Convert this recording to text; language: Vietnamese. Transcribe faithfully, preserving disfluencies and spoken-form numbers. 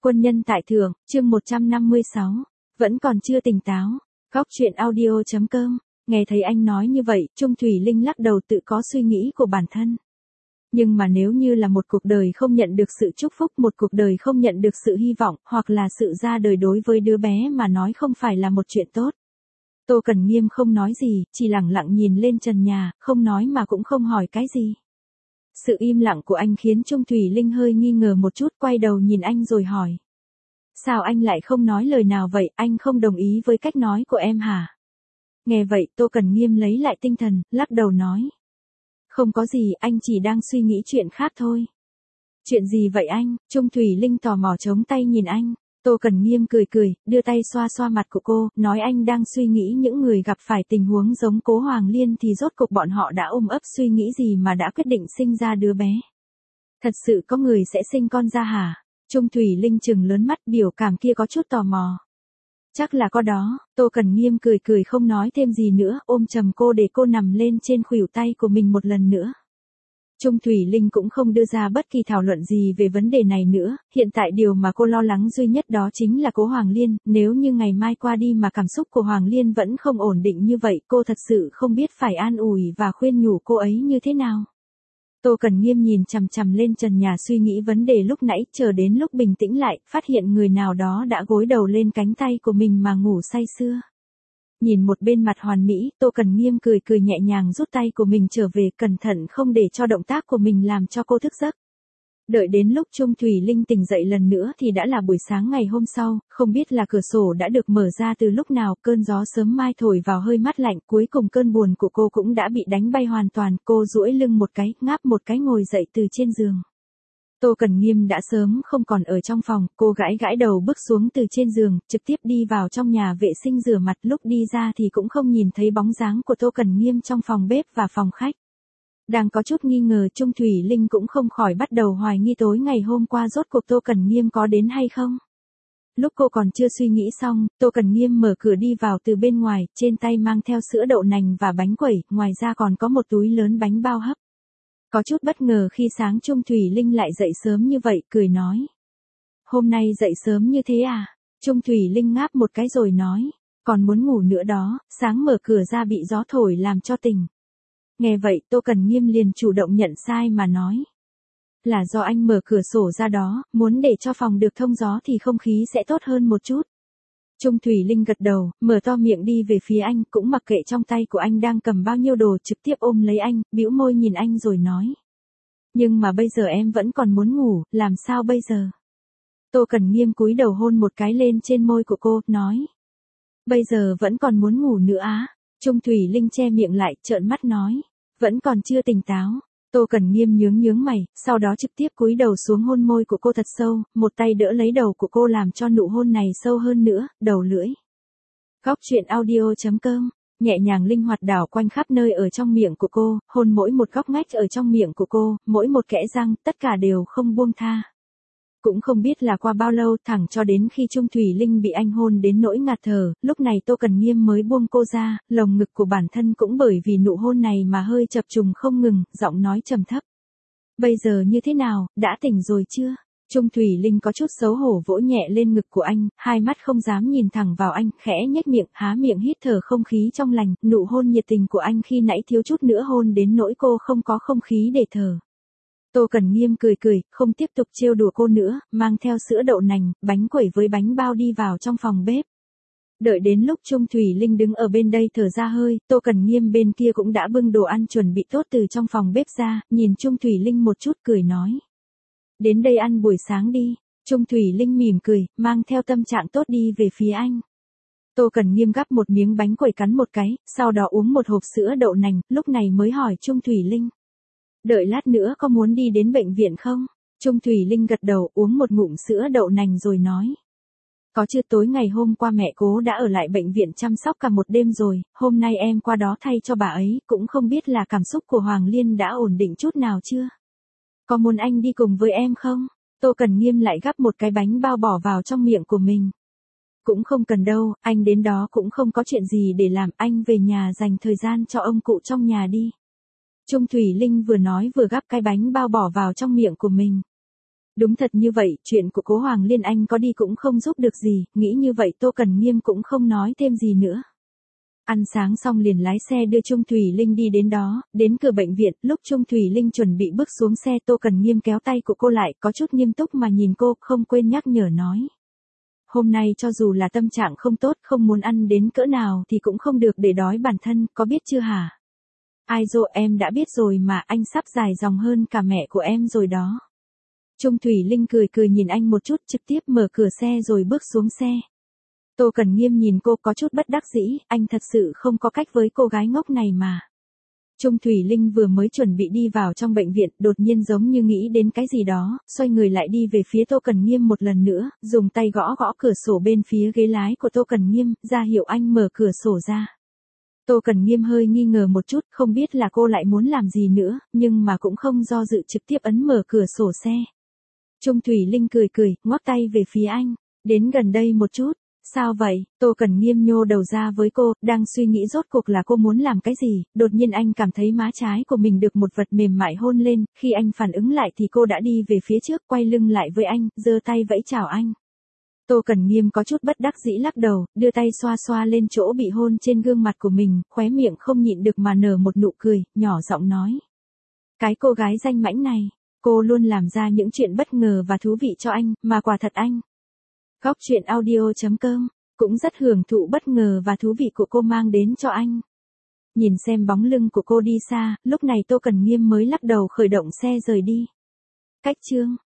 Quân nhân tại thượng, chương một trăm năm mươi sáu. Vẫn còn chưa tỉnh táo. Góc truyện audio chấm com. Nghe thấy anh nói như vậy, Trung Thủy Linh lắc đầu tự có suy nghĩ của bản thân. Nhưng mà nếu như là một cuộc đời không nhận được sự chúc phúc, một cuộc đời không nhận được sự hy vọng, hoặc là sự ra đời đối với đứa bé mà nói không phải là một chuyện tốt. Tô Cẩn Nghiêm không nói gì, chỉ lặng lặng nhìn lên trần nhà, không nói mà cũng không hỏi cái gì. Sự im lặng của anh khiến Trung Thủy Linh hơi nghi ngờ một chút, quay đầu nhìn anh rồi hỏi. Sao anh lại không nói lời nào vậy, anh không đồng ý với cách nói của em hả? Nghe vậy Tô Cẩn Nghiêm lấy lại tinh thần, lắc đầu nói. Không có gì, anh chỉ đang suy nghĩ chuyện khác thôi. Chuyện gì vậy anh? Trung Thủy Linh tò mò chống tay nhìn anh. Tô Cẩn Nghiêm cười cười, đưa tay xoa xoa mặt của cô, nói anh đang suy nghĩ những người gặp phải tình huống giống Cố Hoàng Liên thì rốt cuộc bọn họ đã ôm ấp suy nghĩ gì mà đã quyết định sinh ra đứa bé. Thật sự có người sẽ sinh con ra hả? Trung Thủy Linh trừng lớn mắt, biểu cảm kia có chút tò mò. Chắc là có đó. Tô Cẩn Nghiêm cười cười không nói thêm gì nữa, ôm chầm cô để cô nằm lên trên khuỷu tay của mình một lần nữa. Trung Thủy Linh cũng không đưa ra bất kỳ thảo luận gì về vấn đề này nữa, hiện tại điều mà cô lo lắng duy nhất đó chính là Cố Hoàng Liên, nếu như ngày mai qua đi mà cảm xúc của Hoàng Liên vẫn không ổn định như vậy, cô thật sự không biết phải an ủi và khuyên nhủ cô ấy như thế nào. Tô Cẩn Nghiêm nhìn chằm chằm lên trần nhà suy nghĩ vấn đề lúc nãy, chờ đến lúc bình tĩnh lại, phát hiện người nào đó đã gối đầu lên cánh tay của mình mà ngủ say sưa. Nhìn một bên mặt hoàn mỹ, Tô Cẩn Nghiêm cười cười nhẹ nhàng rút tay của mình trở về, cẩn thận không để cho động tác của mình làm cho cô thức giấc. Đợi đến lúc Trung Thủy Linh tỉnh dậy lần nữa thì đã là buổi sáng ngày hôm sau, không biết là cửa sổ đã được mở ra từ lúc nào, cơn gió sớm mai thổi vào hơi mát lạnh, cuối cùng cơn buồn của cô cũng đã bị đánh bay hoàn toàn, cô duỗi lưng một cái, ngáp một cái ngồi dậy từ trên giường. Tô Cẩn Nghiêm đã sớm không còn ở trong phòng, cô gãi gãi đầu bước xuống từ trên giường, trực tiếp đi vào trong nhà vệ sinh rửa mặt, lúc đi ra thì cũng không nhìn thấy bóng dáng của Tô Cẩn Nghiêm trong phòng bếp và phòng khách. Đang có chút nghi ngờ, Trung Thủy Linh cũng không khỏi bắt đầu hoài nghi tối ngày hôm qua rốt cuộc Tô Cẩn Nghiêm có đến hay không. Lúc cô còn chưa suy nghĩ xong, Tô Cẩn Nghiêm mở cửa đi vào từ bên ngoài, trên tay mang theo sữa đậu nành và bánh quẩy, ngoài ra còn có một túi lớn bánh bao hấp. Có chút bất ngờ khi sáng Trung Thủy Linh lại dậy sớm như vậy, cười nói. Hôm nay dậy sớm như thế à? Trung Thủy Linh ngáp một cái rồi nói. Còn muốn ngủ nữa đó, sáng mở cửa ra bị gió thổi làm cho tỉnh. Nghe vậy Tô Cẩn Nghiêm liền chủ động nhận sai mà nói. Là do anh mở cửa sổ ra đó, muốn để cho phòng được thông gió thì không khí sẽ tốt hơn một chút. Trung Thủy Linh gật đầu, mở to miệng đi về phía anh, cũng mặc kệ trong tay của anh đang cầm bao nhiêu đồ, trực tiếp ôm lấy anh, bĩu môi nhìn anh rồi nói. Nhưng mà bây giờ em vẫn còn muốn ngủ, làm sao bây giờ? Tô Cẩn Nghiêm cúi đầu hôn một cái lên trên môi của cô, nói. Bây giờ vẫn còn muốn ngủ nữa á? Trung Thủy Linh che miệng lại, trợn mắt nói. Vẫn còn chưa tỉnh táo. Tô Cẩn Nghiêm nhướng nhướng mày, sau đó trực tiếp cúi đầu xuống hôn môi của cô thật sâu, một tay đỡ lấy đầu của cô làm cho nụ hôn này sâu hơn nữa, đầu lưỡi. Góc truyện audio chấm com, nhẹ nhàng linh hoạt đảo quanh khắp nơi ở trong miệng của cô, hôn mỗi một góc ngách ở trong miệng của cô, mỗi một kẽ răng, tất cả đều không buông tha. Cũng không biết là qua bao lâu, thẳng cho đến khi Trung Thủy Linh bị anh hôn đến nỗi ngạt thở, lúc này Tô Cẩn Nghiêm mới buông cô ra, lồng ngực của bản thân cũng bởi vì nụ hôn này mà hơi chập trùng không ngừng, giọng nói trầm thấp. Bây giờ như thế nào, đã tỉnh rồi chưa? Trung Thủy Linh có chút xấu hổ vỗ nhẹ lên ngực của anh, hai mắt không dám nhìn thẳng vào anh, khẽ nhếch miệng, há miệng hít thở không khí trong lành, nụ hôn nhiệt tình của anh khi nãy thiếu chút nữa hôn đến nỗi cô không có không khí để thở. Tô Cẩn Nghiêm cười cười, không tiếp tục trêu đùa cô nữa, mang theo sữa đậu nành, bánh quẩy với bánh bao đi vào trong phòng bếp. Đợi đến lúc Trung Thủy Linh đứng ở bên đây thở ra hơi, Tô Cẩn Nghiêm bên kia cũng đã bưng đồ ăn chuẩn bị tốt từ trong phòng bếp ra, nhìn Trung Thủy Linh một chút cười nói. Đến đây ăn buổi sáng đi. Trung Thủy Linh mỉm cười, mang theo tâm trạng tốt đi về phía anh. Tô Cẩn Nghiêm gắp một miếng bánh quẩy cắn một cái, sau đó uống một hộp sữa đậu nành, lúc này mới hỏi Trung Thủy Linh. Đợi lát nữa có muốn đi đến bệnh viện không? Trung Thủy Linh gật đầu, uống một ngụm sữa đậu nành rồi nói. Có chứ, tối ngày hôm qua mẹ Cố đã ở lại bệnh viện chăm sóc cả một đêm rồi, hôm nay em qua đó thay cho bà ấy, cũng không biết là cảm xúc của Hoàng Liên đã ổn định chút nào chưa? Có muốn anh đi cùng với em không? Tô Cẩn Nghiêm lại gắp một cái bánh bao bỏ vào trong miệng của mình. Cũng không cần đâu, anh đến đó cũng không có chuyện gì để làm, anh về nhà dành thời gian cho ông cụ trong nhà đi. Trung Thủy Linh vừa nói vừa gắp cái bánh bao bỏ vào trong miệng của mình. Đúng thật như vậy, chuyện của cố Hoàng Liên anh có đi cũng không giúp được gì, nghĩ như vậy Tô Cần Nghiêm cũng không nói thêm gì nữa. Ăn sáng xong liền lái xe đưa Trung Thủy Linh đi đến đó, đến cửa bệnh viện, lúc Trung Thủy Linh chuẩn bị bước xuống xe Tô Cần Nghiêm kéo tay của cô lại, có chút nghiêm túc mà nhìn cô, không quên nhắc nhở nói. Hôm nay cho dù là tâm trạng không tốt, không muốn ăn đến cỡ nào thì cũng không được để đói bản thân, có biết chưa hả? Ai dô, em đã biết rồi mà, anh sắp dài dòng hơn cả mẹ của em rồi đó. Trung Thủy Linh cười cười nhìn anh một chút, trực tiếp mở cửa xe rồi bước xuống xe. Tô Cần Nghiêm nhìn cô có chút bất đắc dĩ, anh thật sự không có cách với cô gái ngốc này mà. Trung Thủy Linh vừa mới chuẩn bị đi vào trong bệnh viện, đột nhiên giống như nghĩ đến cái gì đó, xoay người lại đi về phía Tô Cần Nghiêm một lần nữa, dùng tay gõ gõ cửa sổ bên phía ghế lái của Tô Cần Nghiêm, ra hiệu anh mở cửa sổ ra. Tô Cần Nghiêm hơi nghi ngờ một chút, không biết là cô lại muốn làm gì nữa, nhưng mà cũng không do dự trực tiếp ấn mở cửa sổ xe. Trung Thủy Linh cười cười, ngoắc tay về phía anh, đến gần đây một chút. Sao vậy? Tô Cần Nghiêm nhô đầu ra với cô, đang suy nghĩ rốt cuộc là cô muốn làm cái gì, đột nhiên anh cảm thấy má trái của mình được một vật mềm mại hôn lên, khi anh phản ứng lại thì cô đã đi về phía trước, quay lưng lại với anh, giơ tay vẫy chào anh. Tô Cần Nghiêm có chút bất đắc dĩ lắc đầu, đưa tay xoa xoa lên chỗ bị hôn trên gương mặt của mình, khóe miệng không nhịn được mà nở một nụ cười, nhỏ giọng nói. Cái cô gái danh mãnh này, cô luôn làm ra những chuyện bất ngờ và thú vị cho anh, mà quả thật anh. Góc truyện audio chấm com cũng rất hưởng thụ bất ngờ và thú vị của cô mang đến cho anh. Nhìn xem bóng lưng của cô đi xa, lúc này Tô Cần Nghiêm mới lắc đầu khởi động xe rời đi. Cách chương